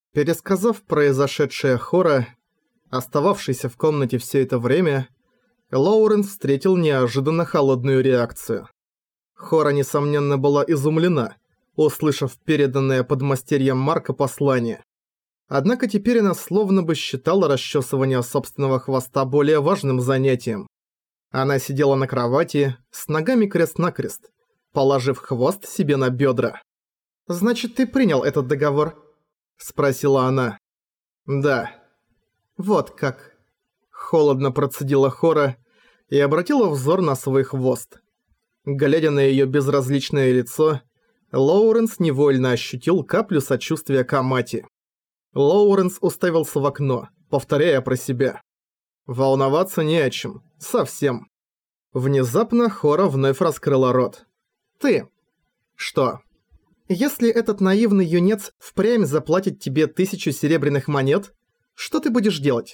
Пересказав произошедшее Хора, остававшийся в комнате все это время, Лоуренс встретил неожиданно холодную реакцию. Хора, несомненно, была изумлена, услышав переданное подмастерьем Марка послание. Однако теперь она словно бы считала расчесывание собственного хвоста более важным занятием. Она сидела на кровати, с ногами крест-накрест, положив хвост себе на бедра. «Значит, ты принял этот договор?» – спросила она. «Да». «Вот как». Холодно процедила Хора и обратила взор на свой хвост. Глядя на её безразличное лицо, Лоуренс невольно ощутил каплю сочувствия к Амати. Лоуренс уставился в окно, повторяя про себя. Волноваться не о чем. Совсем. Внезапно Хора вновь раскрыла рот. «Ты». «Что?» «Если этот наивный юнец впрямь заплатит тебе 1000 серебряных монет, что ты будешь делать?»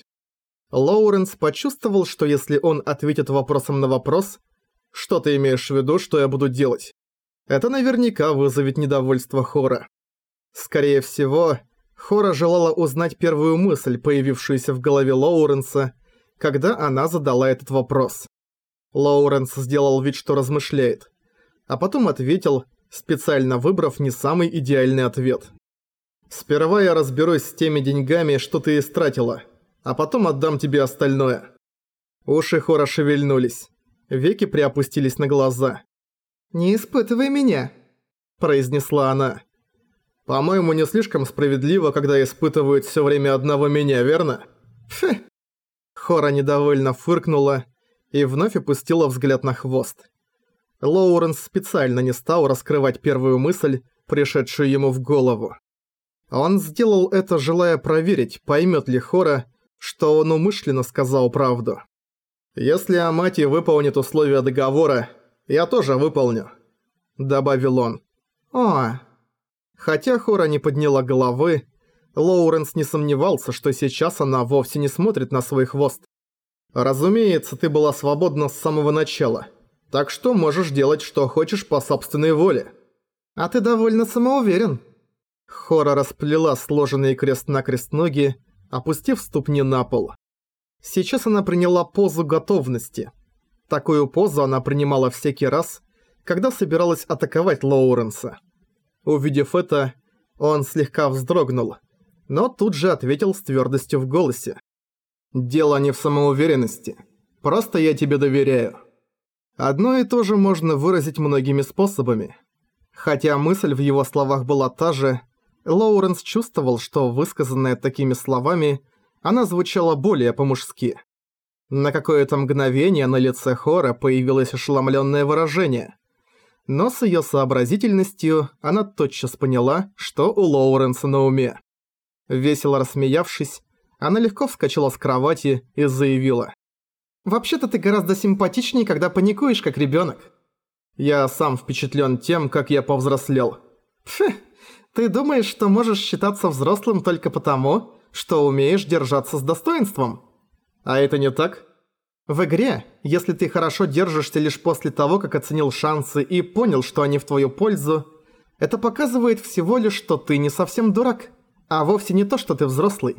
Лоуренс почувствовал, что если он ответит вопросом на вопрос «Что ты имеешь в виду, что я буду делать?», это наверняка вызовет недовольство Хора. Скорее всего, Хора желала узнать первую мысль, появившуюся в голове Лоуренса, когда она задала этот вопрос. Лоуренс сделал вид, что размышляет, а потом ответил, специально выбрав не самый идеальный ответ. «Сперва я разберусь с теми деньгами, что ты истратила, а потом отдам тебе остальное». Уши Хора шевельнулись, веки приопустились на глаза. «Не испытывай меня», – произнесла она. «По-моему, не слишком справедливо, когда испытывают всё время одного меня, верно?» «Фе». Хора недовольно фыркнула и вновь опустила взгляд на хвост. Лоуренс специально не стал раскрывать первую мысль, пришедшую ему в голову. Он сделал это, желая проверить, поймет ли Хора, что он умышленно сказал правду. «Если Амати выполнит условия договора, я тоже выполню», — добавил он. «О». Хотя Хора не подняла головы, Лоуренс не сомневался, что сейчас она вовсе не смотрит на свой хвост. «Разумеется, ты была свободна с самого начала, так что можешь делать, что хочешь по собственной воле». «А ты довольно самоуверен». Хора расплела сложенные крест-накрест ноги, опустив ступни на пол. Сейчас она приняла позу готовности. Такую позу она принимала всякий раз, когда собиралась атаковать Лоуренса. Увидев это, он слегка вздрогнул, но тут же ответил с твёрдостью в голосе. «Дело не в самоуверенности. Просто я тебе доверяю». Одно и то же можно выразить многими способами. Хотя мысль в его словах была та же, Лоуренс чувствовал, что высказанная такими словами, она звучала более по-мужски. На какое-то мгновение на лице Хора появилось ошеломлённое выражение. Но с её сообразительностью она тотчас поняла, что у Лоуренса на уме. Весело рассмеявшись, она легко вскочила с кровати и заявила. «Вообще-то ты гораздо симпатичнее, когда паникуешь, как ребёнок». «Я сам впечатлен тем, как я повзрослел». «Фе, ты думаешь, что можешь считаться взрослым только потому, что умеешь держаться с достоинством?» «А это не так?» «В игре, если ты хорошо держишься лишь после того, как оценил шансы и понял, что они в твою пользу, это показывает всего лишь, что ты не совсем дурак, а вовсе не то, что ты взрослый».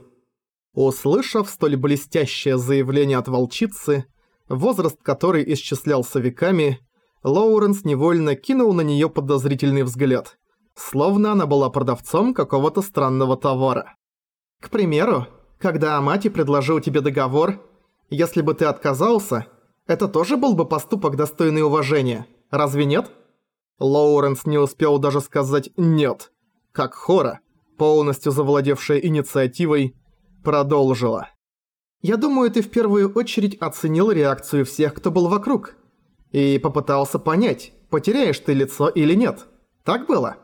Услышав столь блестящее заявление от волчицы, возраст которой исчислялся веками, Лоуренс невольно кинул на неё подозрительный взгляд, словно она была продавцом какого-то странного товара. «К примеру, когда Амати предложил тебе договор, если бы ты отказался, это тоже был бы поступок, достойный уважения, разве нет?» Лоуренс не успел даже сказать «нет», как Хора, полностью завладевшая инициативой, продолжила. «Я думаю, ты в первую очередь оценил реакцию всех, кто был вокруг, и попытался понять, потеряешь ты лицо или нет. Так было?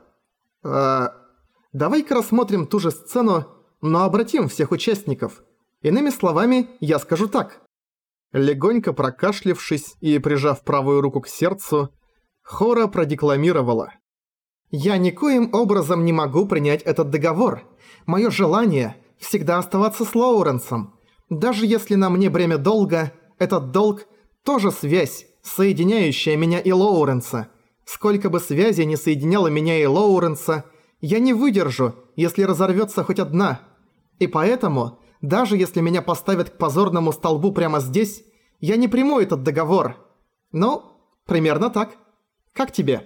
Давай-ка рассмотрим ту же сцену, но обратим всех участников. Иными словами, я скажу так». Легонько прокашлявшись и прижав правую руку к сердцу, Хора продекламировала. «Я никоим образом не могу принять этот договор. Моё желание – всегда оставаться с Лоуренсом. Даже если на мне бремя долга, этот долг – тоже связь, соединяющая меня и Лоуренса. Сколько бы связей не соединяло меня и Лоуренса, я не выдержу, если разорвется хоть одна. И поэтому, даже если меня поставят к позорному столбу прямо здесь, я не приму этот договор. Ну, примерно так. Как тебе?»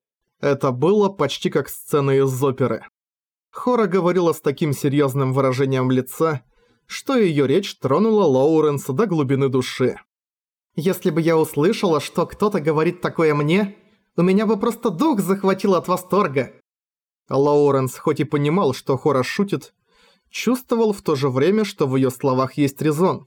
Это было почти как сцена из оперы. Хора говорила с таким серьезным выражением лица, что ее речь тронула Лоуренса до глубины души. «Если бы я услышала, что кто-то говорит такое мне, у меня бы просто дух захватило от восторга». Лоуренс хоть и понимал, что Хора шутит, чувствовал в то же время, что в ее словах есть резон.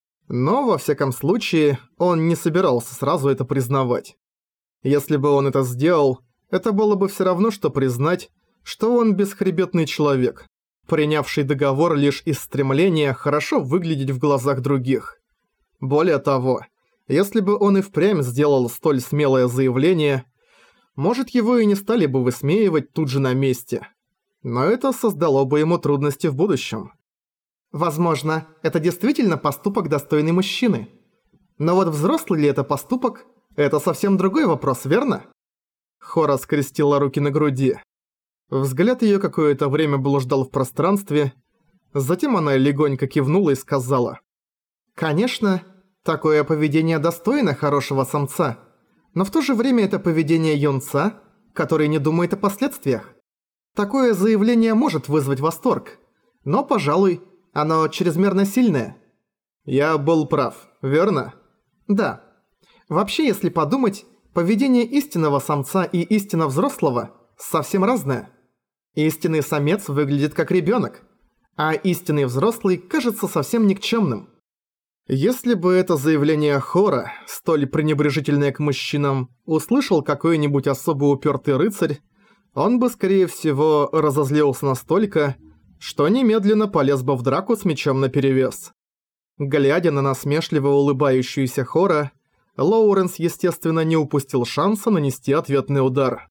Но, во всяком случае, он не собирался сразу это признавать. Если бы он это сделал, это было бы все равно, что признать, что он бесхребетный человек, принявший договор лишь из стремления хорошо выглядеть в глазах других. Более того, если бы он и впрямь сделал столь смелое заявление, может, его и не стали бы высмеивать тут же на месте. Но это создало бы ему трудности в будущем. Возможно, это действительно поступок, достойный мужчины. Но вот взрослый ли это поступок, это совсем другой вопрос, верно? Хора скрестила руки на груди. Взгляд её какое-то время блуждал в пространстве, затем она легонько кивнула и сказала: «Конечно, такое поведение достойно хорошего самца, но в то же время это поведение юнца, который не думает о последствиях. Такое заявление может вызвать восторг, но, пожалуй, оно чрезмерно сильное». «Я был прав, верно?» «Да. Вообще, если подумать, поведение истинного самца и истинно взрослого совсем разное. Истинный самец выглядит как ребёнок, а истинный взрослый кажется совсем никчёмным». Если бы это заявление Хора, столь пренебрежительное к мужчинам, услышал какой-нибудь особо упертый рыцарь, он бы, скорее всего, разозлился настолько, что немедленно полез бы в драку с мечом наперевес. Глядя на насмешливо улыбающуюся Хора, Лоуренс, естественно, не упустил шанса нанести ответный удар.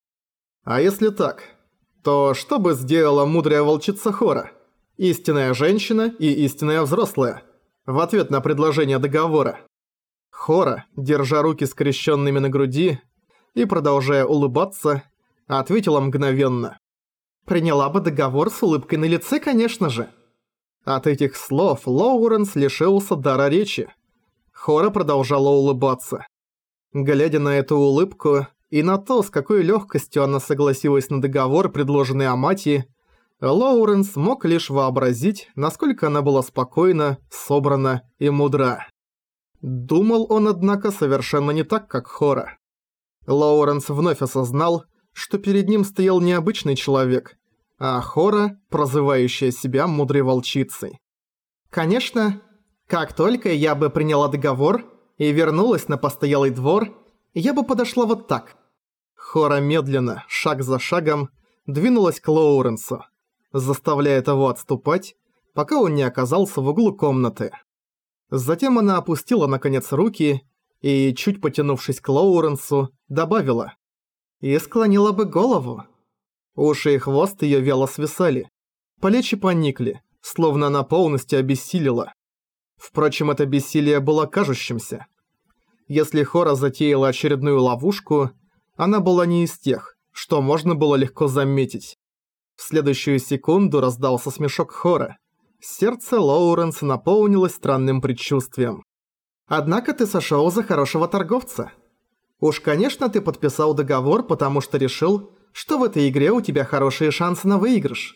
А если так, то что бы сделала мудрая волчица Хора? Истинная женщина и истинная взрослая. В ответ на предложение договора. Хора, держа руки скрещенными на груди и продолжая улыбаться, ответила мгновенно: «Приняла бы договор с улыбкой на лице, конечно же». От этих слов Лоуренс лишился дара речи. Хора продолжала улыбаться. Глядя на эту улыбку и на то, с какой легкостью она согласилась на договор, предложенный Амати, Лоуренс мог лишь вообразить, насколько она была спокойна, собрана и мудра. Думал он, однако, совершенно не так, как Хора. Лоуренс вновь осознал, что перед ним стоял не обычный человек, а Хора, прозывающая себя мудрой волчицей. «Конечно, как только я бы приняла договор и вернулась на постоялый двор, я бы подошла вот так». Хора медленно, шаг за шагом, двинулась к Лоуренсу, заставляя того отступать, пока он не оказался в углу комнаты. Затем она опустила наконец руки и, чуть потянувшись к Лоуренсу, добавила: «И склонила бы голову». Уши и хвост её вяло свисали, плечи поникли, словно она полностью обессилила. Впрочем, это бессилие было кажущимся. Если Хора затеяла очередную ловушку, она была не из тех, что можно было легко заметить. В следующую секунду раздался смешок Хора. Сердце Лоуренса наполнилось странным предчувствием. «Однако ты сошёл за хорошего торговца. Уж, конечно, ты подписал договор, потому что решил, что в этой игре у тебя хорошие шансы на выигрыш.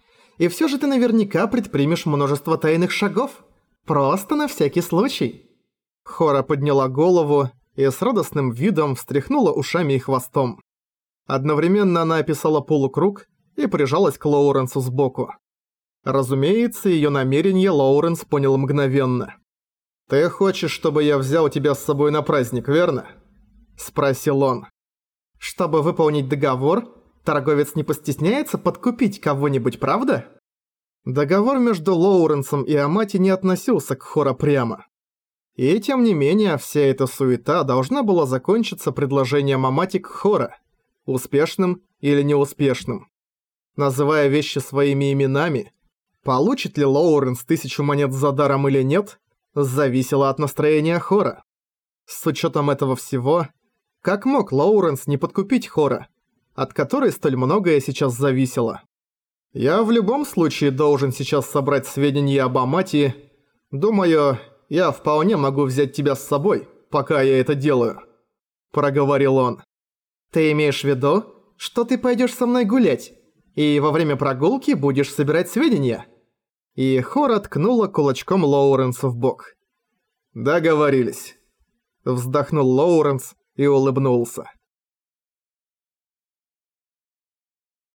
И всё же ты наверняка предпримешь множество тайных шагов. Просто на всякий случай». Хора подняла голову и с радостным видом встряхнула ушами и хвостом. Одновременно она описала полукруг и прижалась к Лоуренсу сбоку. Разумеется, её намерение Лоуренс понял мгновенно. «Ты хочешь, чтобы я взял тебя с собой на праздник, верно?» – спросил он. «Чтобы выполнить договор, торговец не постесняется подкупить кого-нибудь, правда?» Договор между Лоуренсом и Амати не относился к Хора прямо. И тем не менее, вся эта суета должна была закончиться предложением Амати к Хора, успешным или неуспешным. Называя вещи своими именами, получит ли Лоуренс 1000 монет за даром или нет, зависело от настроения Хора. С учетом этого всего, как мог Лоуренс не подкупить Хора, от которой столь многое сейчас зависело? «Я в любом случае должен сейчас собрать сведения об Амати. Думаю, я вполне могу взять тебя с собой, пока я это делаю», – проговорил он. «Ты имеешь в виду, что ты пойдешь со мной гулять, и во время прогулки будешь собирать сведения?» И Хора ткнула кулачком Лоуренса в бок. «Договорились», – вздохнул Лоуренс и улыбнулся.